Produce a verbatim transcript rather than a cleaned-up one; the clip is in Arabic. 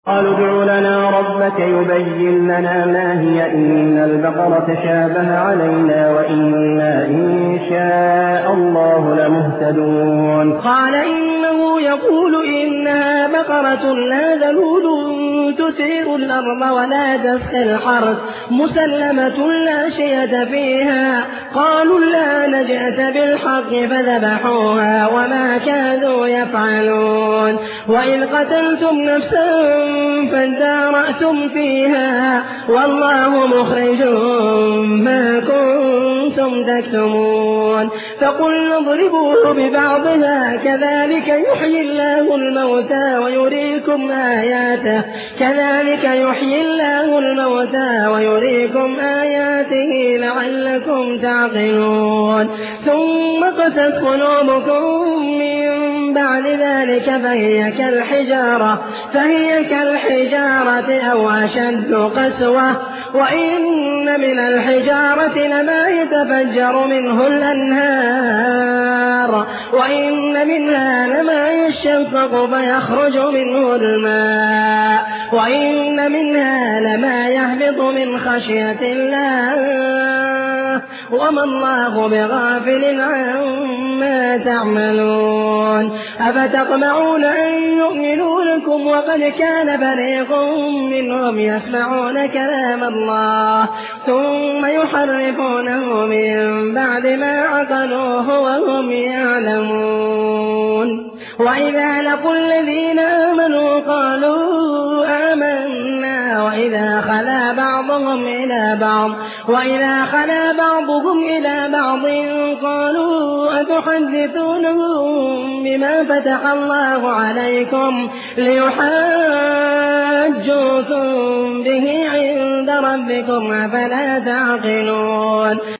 قالوا ادع لنا ربك يبين لنا ما هي إن البقرة تشابه علينا وإنا إن شاء الله لمهتدون. قال إنه يقول إنها بقرة لا ذلول تثير الأرض ولا تسقي الحرث مسلمة لا شية فيها. قالوا الآن جئت بالحق فذبحوها وما كادوا يفعلون. وإذ قتلتم نفسا فادارأتم فيها والله مخرج ما كنتم تكتمون. فقلنا اضربوه ببعضها كذلك يحيي الله الموتى ويريكم آياته كذلك يحيي الله الموتى ويريكم آياته لعلكم تعقلون. ثم قست قلوبكم من بعد ذلك فهي كالحجارة فهي كالحجارة أو أشد قسوة. وإن من الحجارة لما يتفجر منه الأنهار وإن منها لما يشقق فيخرج منه الماء وإن منها لما يهبط من خشية الله وما الله بغافل عما تعملون. أفتطمعون أن يؤمنوا لكم وقد كان فريق منهم يسمعون كلام الله ثم يحرفونه من بعد ما عقلوه وهم يعلمون. وإذا لقوا الذين آمنوا قالوا آمنا وإذا خلا بعضهم إلى بعض وإذا خلا بعضهم إلى بعض قالوا أتحدثونهم بما فتح الله عليكم ليحاجوكم به عند ربكم أفلا تعقلون.